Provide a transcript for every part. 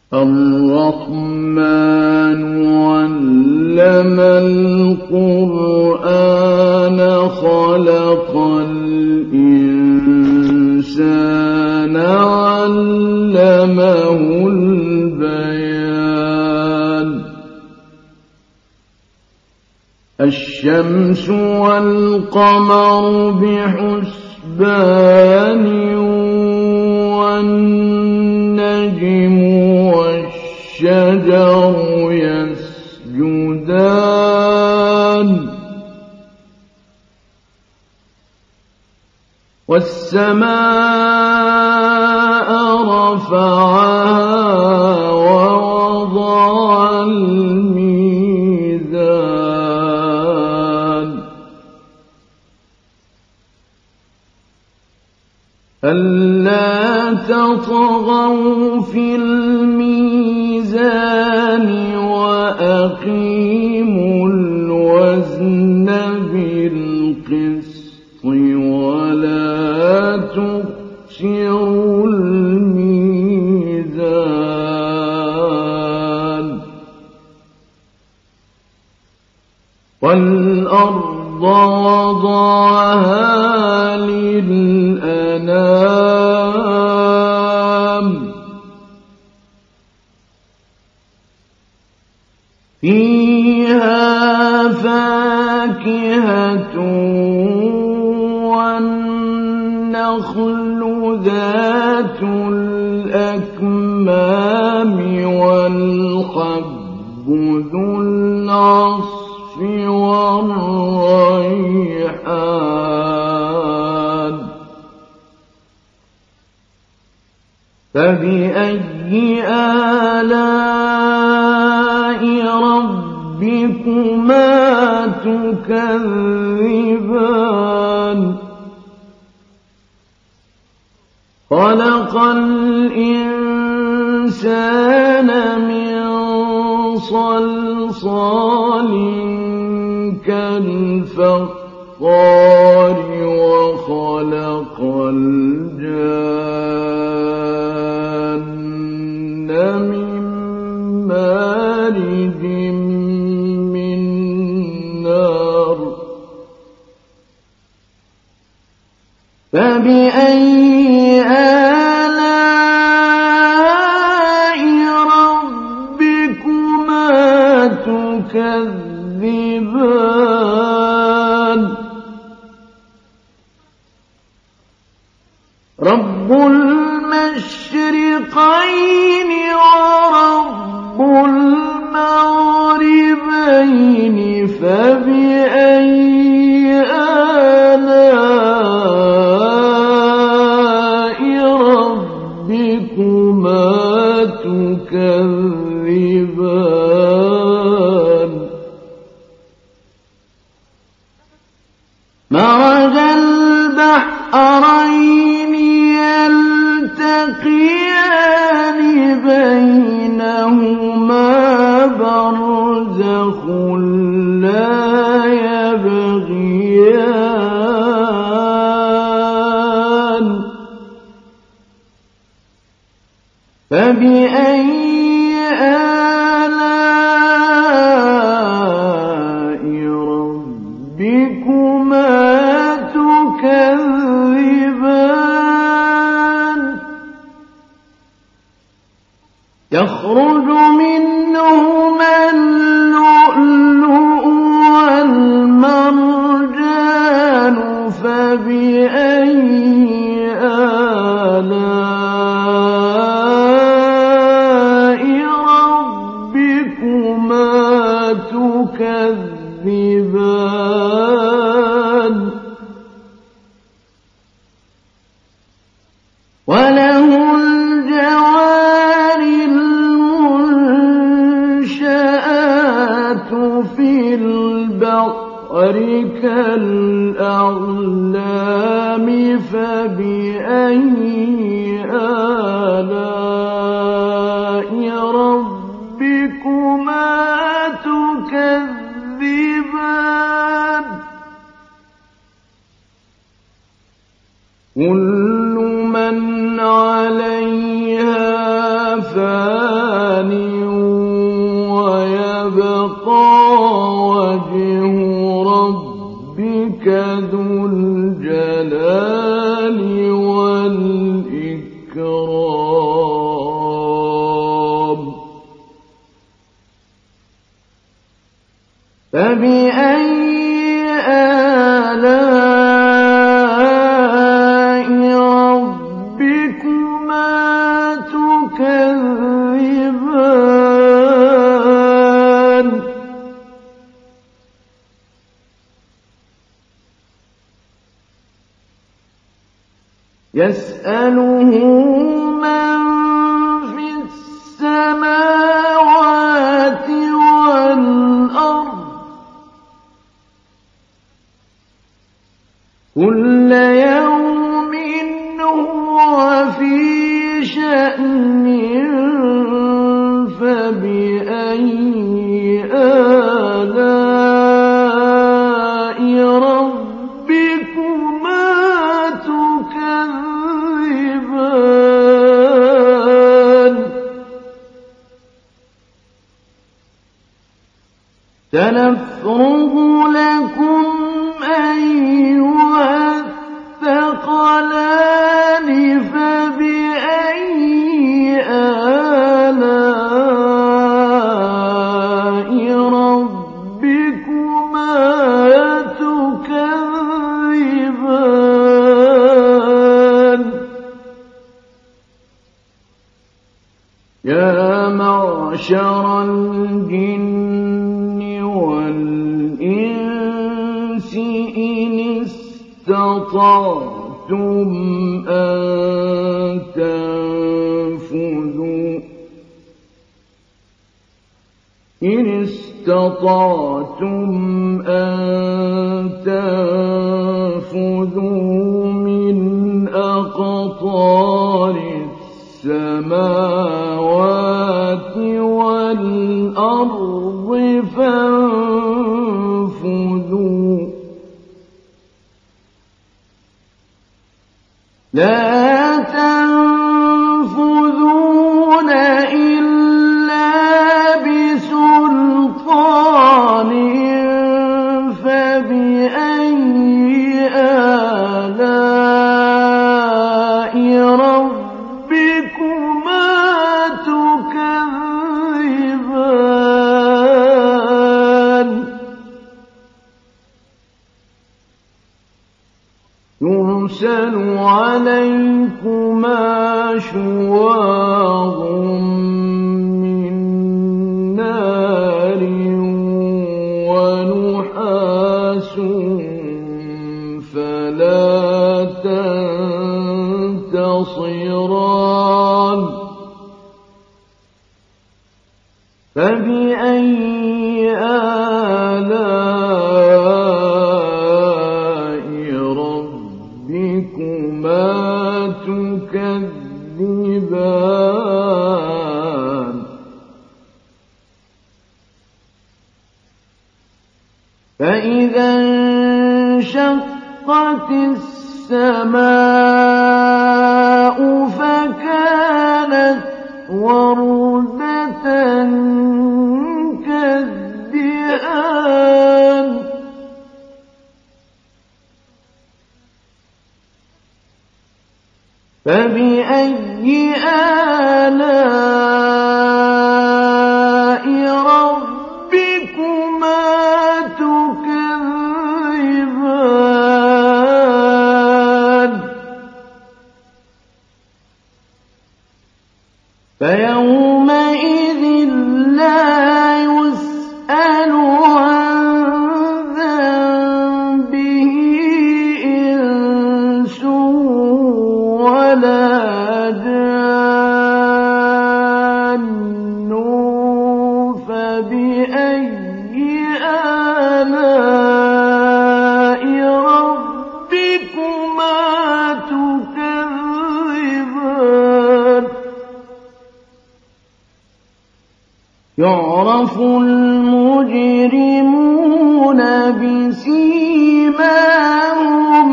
الرحمن علم القرآن خلق الإنسان علمه البيان الشمس والقمر بحسبان والنجم والشجر يسجدان والسماء رفعها ووضع الميزان ألا تطغوا في الميزان وأقيموا الوزن بالقسط ولا تخسروا الميزان والأرض وضعها للأنام فيها فاكهة والنخل ذات الأكمام والحب ذو العصف والريحان فبأي آلاء ربكما تكذبان خلق الإنسان من صلصال كالفخار وخلق الجان من مارج من نار فبأي آلاء ربكما تكذبان رب المشرقين ورب المغربين فبأي آلاء ربكما تكذبان مرج البحرين يلتقيان بينهما برزخ لا يبغيان فبأي آلاء ربكما تكذبان يخرج منهما اللؤلؤ والمرجان فبأي آلاء ربكما تكذبان وله الجوار المنشآت في البحر كالأعلام فبأي آلاء ربكما تكذبان كل من عليها فان ويبقى وجه ربك ذو الجلال والإكرام فبأي آلاء ربكما تكذبان يسأله من في السماوات والأرض كل يوم هو في شأن فبأي آلاء ربكما تكذبان سنفرغ لكم أيها الثقلان فبأي آلاء ربكما تكذبان يا معشر الجن والإنس إن استطعتم أن تنفذوا من أقطار السماوات والأرض فانفذوا لا تنفذون إلا بسلطان فبأي آلاء ربكما تكذبان يرسل عليكما شواظ من نار ونحاس فلا تنتصران فبأي آلاء ربكما تكذبان فإذا انشقت السماء فكانت وردة كالدهان فبأي آلاء ربكما تكذبان فيومئذ لا يسأل عن ذنبه إنس ولا جان فبأي آلاء ربكما تكذبان يعرف المجرمون بسيماهم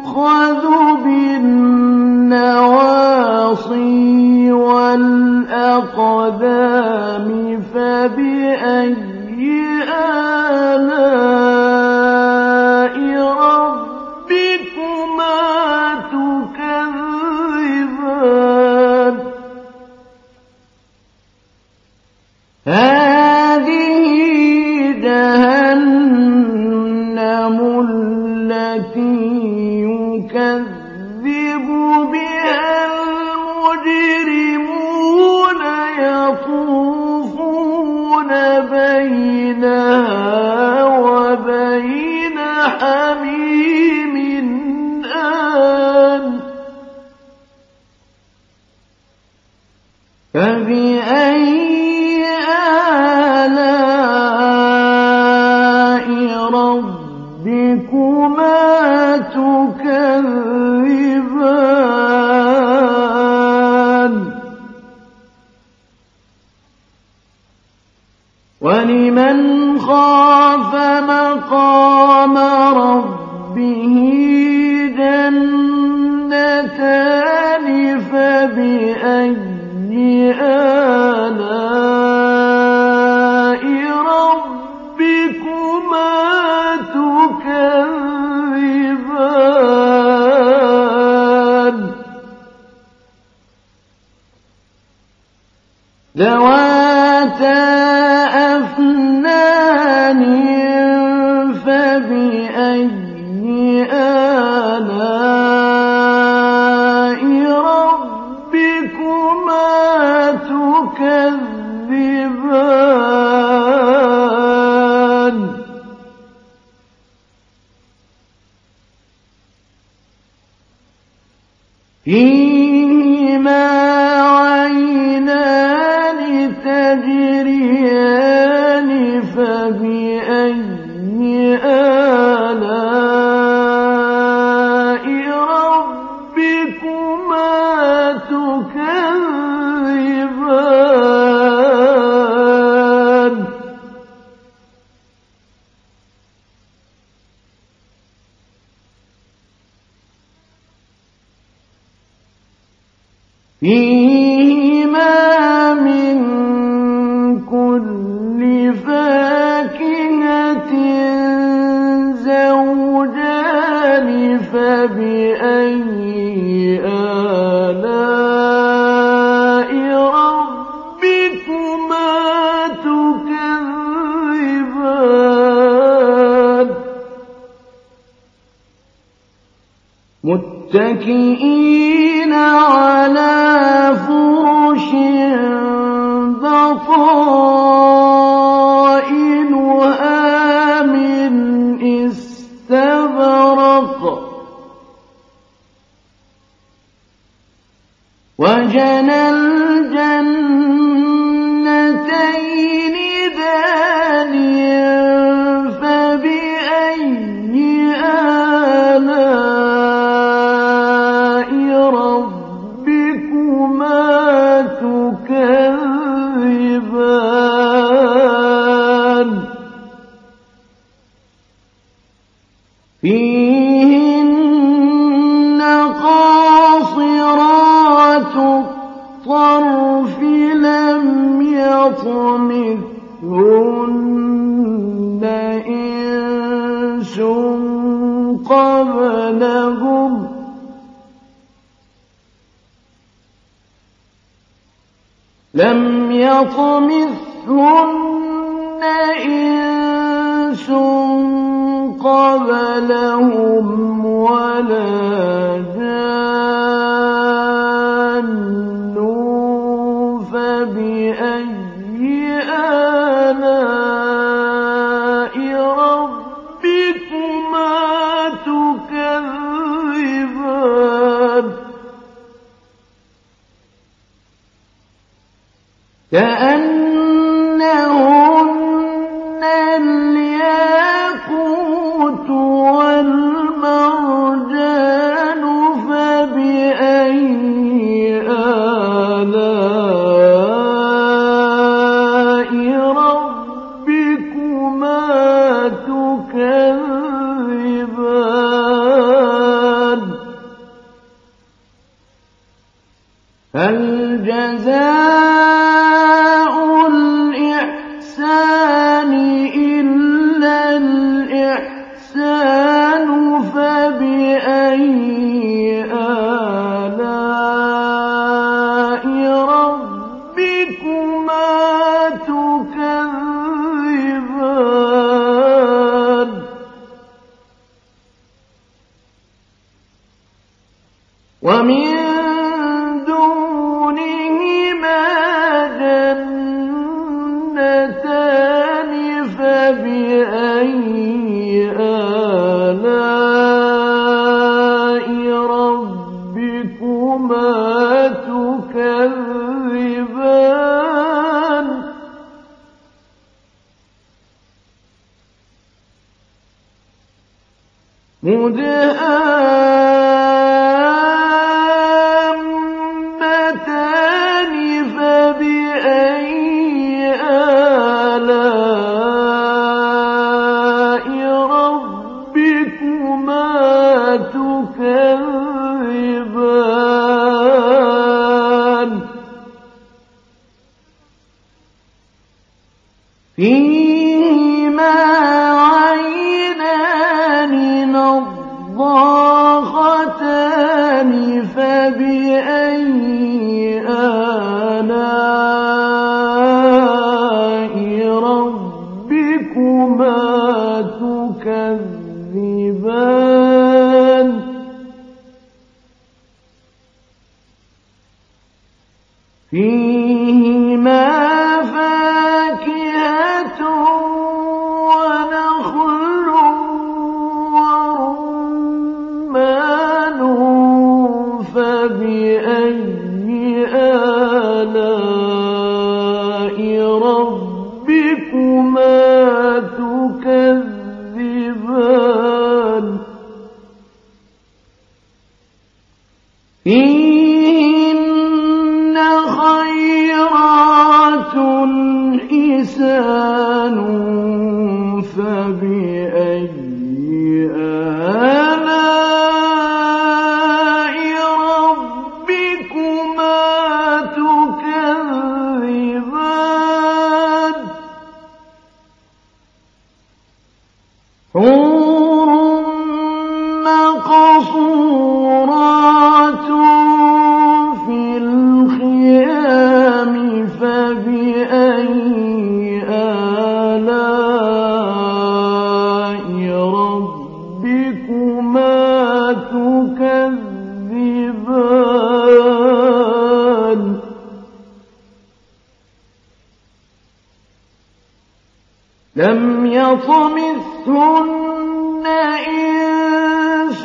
فيؤخذ بالنواصي والأخذ الأقدام فبأي آلاء ربكما تكذبان هذه جهنم التي يكذب بها المجرمون يطوفون بينها وبين حميم آن فبأي آلاء ربكما تكذبان ولمن خاف مقام ربه جنتان فبأي آلاء ربكما تكذبان ذواتا أفنان فبأي آلاء ربكما تكذبان فيهما عينان تجريان فبأي آلاء ربكما تكذبان فيهما من كل فاكهة زوجان فبأي آلاء ربكما تكذبان متكئين على فرش بطائنها من استبرق وجنى الجنتين دان فبأي آلاء ربكما تكذبان فيهن قاصرات الطرف لم يطمثهن إنس قبلهم لم يطمثهن إنس قبلهم ولا جان فبأي آلاء ربكما تكذبان كأنهن الياقوت والمرجان فبأي آلاء ربكما تكذبان هل جزاء مُدْهَامَّتَانِ فَبِأَيِّ آلَاءِ رَبِّكُمَا تُكَذِّبَانِ فِيهِمَا عَيْنَانِ نَضَّاخَتَانِ فَبِأَيِّ آلَاءِ رَبِّكُمَا تُكَذِّبَانِ فِيهِمَا فَاكِهَةٌ وَنَخْلٌ وَرُمَّانٌ فَبِأَيِّ آلَاءِ رَبِّكُمَا تُكَذِّبَانِ فِيهِنَّ خَيْرَاتٌ حِسَانٌ فَبِأَيِّ آلَاءِ رَبِّكُمَا تُكَذِّبَانِ حُورٌ مَّقْصُورَاتٌ فِي الْخِيَامِ فَبِأَيِّ آلَاءِ رَبِّكُمَا تُكَذِّبَانِ لَمْ يَطْمِثْهُنَّ إِنسٌ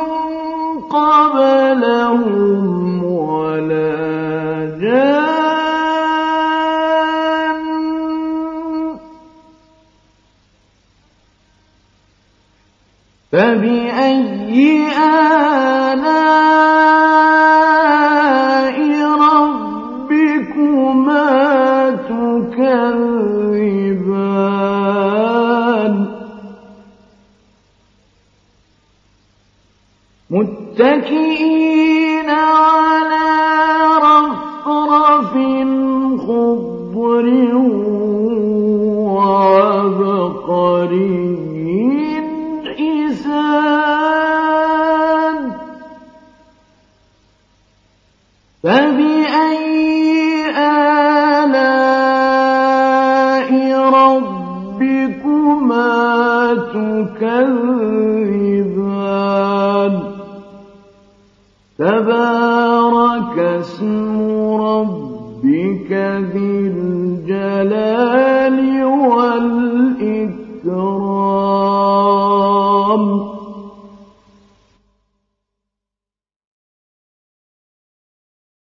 قَبْلَهُمْ وَلَا جَانٌّ فَبِأَيِّ آلَاءِ رَبِّكُمَا تُكَذِّبَانِ مُتَّكِئِينَ عَلَىٰ رَفْرَفٍ خُضْرٍ وَعَبْقَرِيٍّ حِسَانٍ فَبِأَيِّ آلَاءِ رَبِّكُمَا تُكَذِّبَانِ تَبَارَكَ اسْمُ رَبِّكَ ذِي